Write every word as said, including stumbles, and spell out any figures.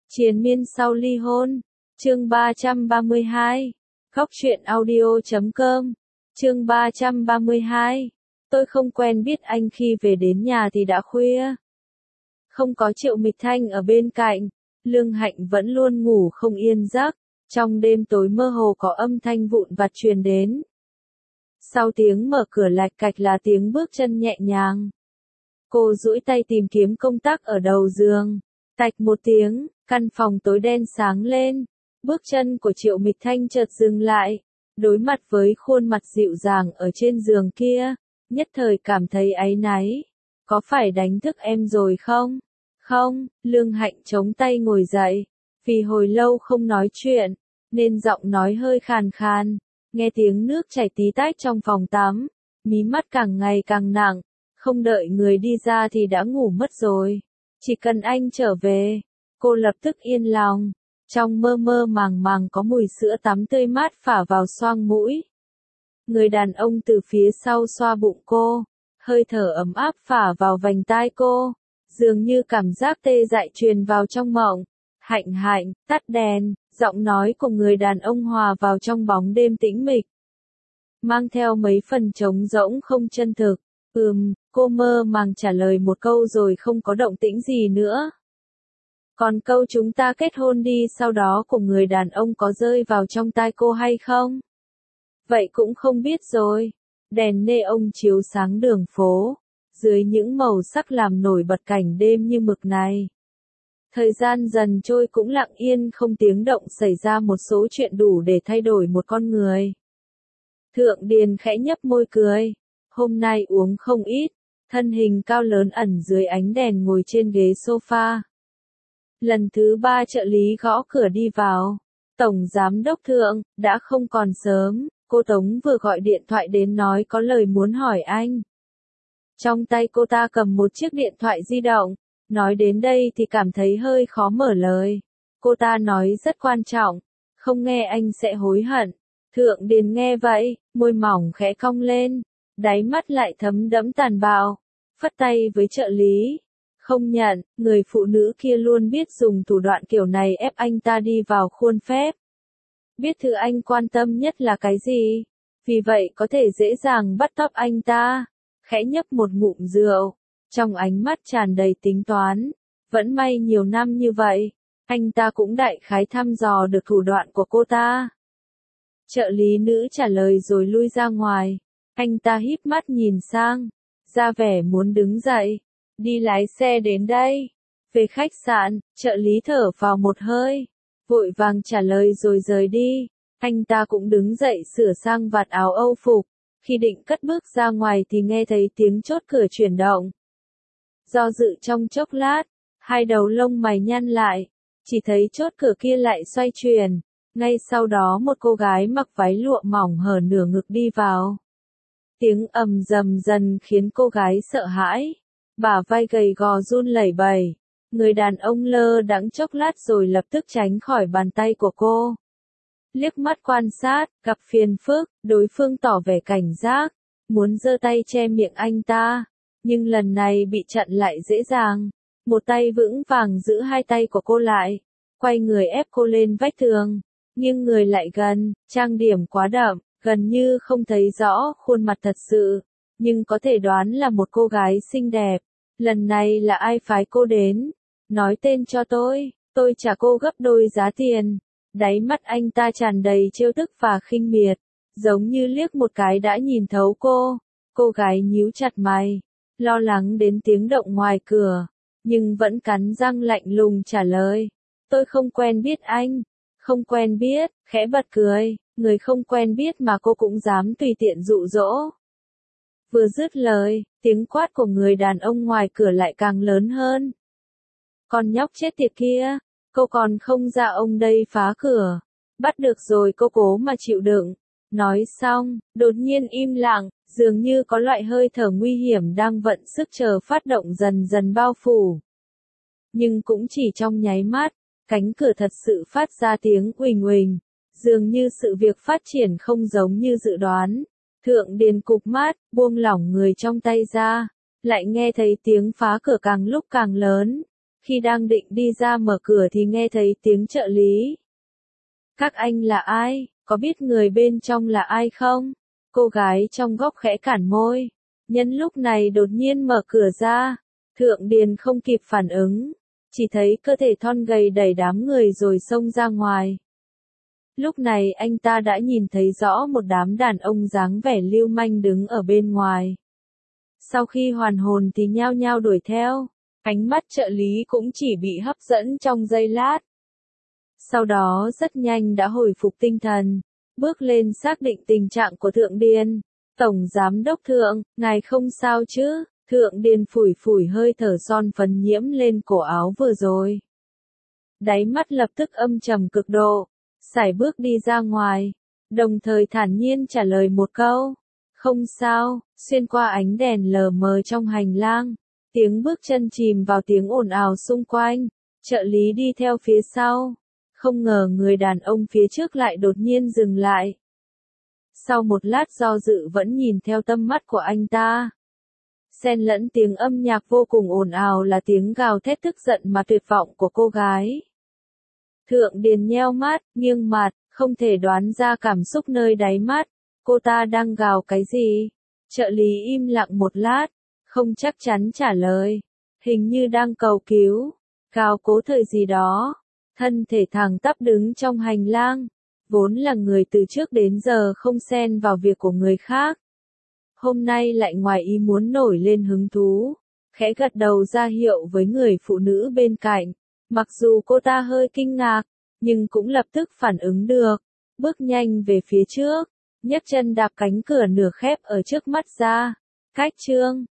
Triền miên sau ly hôn. Chương ba trăm ba mươi hai. Góc truyện audio chấm com. Chương ba trăm ba mươi hai. Tôi không quen biết anh, khi về đến nhà thì đã khuya. Không có Triệu Mịch Thanh ở bên cạnh, Lương Hạnh vẫn luôn ngủ không yên giấc. Trong đêm tối mơ hồ có âm thanh vụn vặt truyền đến. Sau tiếng mở cửa lạch cạch là tiếng bước chân nhẹ nhàng. Cô duỗi tay tìm kiếm công tắc ở đầu giường. Tạch một tiếng, căn phòng tối đen sáng lên. Bước chân của Triệu Mịch Thanh chợt dừng lại. Đối mặt với khuôn mặt dịu dàng ở trên giường kia, nhất thời cảm thấy áy náy. Có phải đánh thức em rồi không? Không, Lương Hạnh chống tay ngồi dậy. Vì hồi lâu không nói chuyện, nên giọng nói hơi khàn khàn. Nghe tiếng nước chảy tí tách trong phòng tắm, mí mắt càng ngày càng nặng. Không đợi người đi ra thì đã ngủ mất rồi. Chỉ cần anh trở về, cô lập tức yên lòng. Trong mơ mơ màng màng có mùi sữa tắm tươi mát phả vào xoang mũi. Người đàn ông từ phía sau xoa bụng cô, hơi thở ấm áp phả vào vành tai cô, dường như cảm giác tê dại truyền vào trong mộng. Hạnh Hạnh, tắt đèn, giọng nói của người đàn ông hòa vào trong bóng đêm tĩnh mịch. Mang theo mấy phần trống rỗng không chân thực. Ừm, cô mơ màng trả lời một câu rồi không có động tĩnh gì nữa. Còn câu chúng ta kết hôn đi sau đó của người đàn ông có rơi vào trong tai cô hay không? Vậy cũng không biết rồi. Đèn neon chiếu sáng đường phố, dưới những màu sắc làm nổi bật cảnh đêm như mực này. Thời gian dần trôi cũng lặng yên không tiếng động, xảy ra một số chuyện đủ để thay đổi một con người. Thượng Điền khẽ nhấp môi cười. Hôm nay uống không ít, thân hình cao lớn ẩn dưới ánh đèn ngồi trên ghế sofa. Lần thứ ba trợ lý gõ cửa đi vào. Tổng giám đốc Thượng, đã không còn sớm, cô Tống vừa gọi điện thoại đến nói có lời muốn hỏi anh. Trong tay cô ta cầm một chiếc điện thoại di động, nói đến đây thì cảm thấy hơi khó mở lời. Cô ta nói rất quan trọng, không nghe anh sẽ hối hận. Thượng Điền nghe vậy, môi mỏng khẽ cong lên, đáy mắt lại thấm đẫm tàn bạo, phất tay với trợ lý. Không nhận, người phụ nữ kia luôn biết dùng thủ đoạn kiểu này ép anh ta đi vào khuôn phép. Biết thứ anh quan tâm nhất là cái gì, vì vậy có thể dễ dàng bắt cóc anh ta. Khẽ nhấp một ngụm rượu, trong ánh mắt tràn đầy tính toán. Vẫn may nhiều năm như vậy, anh ta cũng đại khái thăm dò được thủ đoạn của cô ta. Trợ lý nữ trả lời rồi lui ra ngoài. Anh ta híp mắt nhìn sang, ra vẻ muốn đứng dậy, đi lái xe đến đây. Về khách sạn, trợ lý thở vào một hơi, vội vàng trả lời rồi rời đi. Anh ta cũng đứng dậy sửa sang vạt áo âu phục. Khi định cất bước ra ngoài thì nghe thấy tiếng chốt cửa chuyển động. Do dự trong chốc lát, hai đầu lông mày nhăn lại, chỉ thấy chốt cửa kia lại xoay chuyển. Ngay sau đó một cô gái mặc váy lụa mỏng hở nửa ngực đi vào. Tiếng ầm rầm dần khiến cô gái sợ hãi, bả vai gầy gò run lẩy bẩy. Người đàn ông lơ đãng chốc lát rồi lập tức tránh khỏi bàn tay của cô. Liếc mắt quan sát, gặp phiền phức, đối phương tỏ vẻ cảnh giác, muốn giơ tay che miệng anh ta, nhưng lần này bị chặn lại dễ dàng. Một tay vững vàng giữ hai tay của cô lại, quay người ép cô lên vách tường, nghiêng người lại gần, trang điểm quá đậm, gần như không thấy rõ khuôn mặt thật sự, nhưng có thể đoán là một cô gái xinh đẹp. Lần này là ai phái cô đến? Nói tên cho tôi, tôi trả cô gấp đôi giá tiền. Đáy mắt anh ta tràn đầy trêu tức và khinh miệt, giống như liếc một cái đã nhìn thấu cô. Cô gái nhíu chặt mày, lo lắng đến tiếng động ngoài cửa, nhưng vẫn cắn răng lạnh lùng trả lời. Tôi không quen biết anh. Không quen biết, khẽ bật cười, người không quen biết mà cô cũng dám tùy tiện dụ dỗ. Vừa dứt lời, tiếng quát của người đàn ông ngoài cửa lại càng lớn hơn. Con nhóc chết tiệt kia, cô còn không ra ông đây phá cửa. Bắt được rồi, cô cố mà chịu đựng. Nói xong, đột nhiên im lặng, dường như có loại hơi thở nguy hiểm đang vận sức chờ phát động dần dần bao phủ. Nhưng cũng chỉ trong nháy mắt, cánh cửa thật sự phát ra tiếng uỳnh uỳnh, dường như sự việc phát triển không giống như dự đoán. Thượng Điền cụp mắt, buông lỏng người trong tay ra, lại nghe thấy tiếng phá cửa càng lúc càng lớn. Khi đang định đi ra mở cửa thì nghe thấy tiếng trợ lý. Các anh là ai, có biết người bên trong là ai không? Cô gái trong góc khẽ cản môi. Nhân lúc này đột nhiên mở cửa ra. Thượng Điền không kịp phản ứng. Chỉ thấy cơ thể thon gầy đẩy đám người rồi xông ra ngoài. Lúc này anh ta đã nhìn thấy rõ một đám đàn ông dáng vẻ lưu manh đứng ở bên ngoài. Sau khi hoàn hồn thì nhao nhao đuổi theo. Ánh mắt trợ lý cũng chỉ bị hấp dẫn trong giây lát. Sau đó rất nhanh đã hồi phục tinh thần, bước lên xác định tình trạng của Thượng Điền. Tổng Giám đốc Thượng, ngài không sao chứ? Thượng Điền phủi phủi hơi thở son phấn nhiễm lên cổ áo vừa rồi. Đáy mắt lập tức âm trầm cực độ, sải bước đi ra ngoài, đồng thời thản nhiên trả lời một câu. Không sao, xuyên qua ánh đèn lờ mờ trong hành lang. Tiếng bước chân chìm vào tiếng ồn ào xung quanh, trợ lý đi theo phía sau. Không ngờ người đàn ông phía trước lại đột nhiên dừng lại. Sau một lát do dự vẫn nhìn theo tâm mắt của anh ta. Xen lẫn tiếng âm nhạc vô cùng ồn ào là tiếng gào thét tức giận mà tuyệt vọng của cô gái. Thượng Điền nheo mắt, nghiêng mặt, không thể đoán ra cảm xúc nơi đáy mắt. Cô ta đang gào cái gì? Trợ lý im lặng một lát, không chắc chắn trả lời. Hình như đang cầu cứu, gào cố thời gì đó. Thân thể thẳng tắp đứng trong hành lang, vốn là người từ trước đến giờ không xen vào việc của người khác. Hôm nay lại ngoài ý muốn nổi lên hứng thú, khẽ gật đầu ra hiệu với người phụ nữ bên cạnh. Mặc dù cô ta hơi kinh ngạc, nhưng cũng lập tức phản ứng được, bước nhanh về phía trước, nhấc chân đạp cánh cửa nửa khép ở trước mắt ra. Cách chương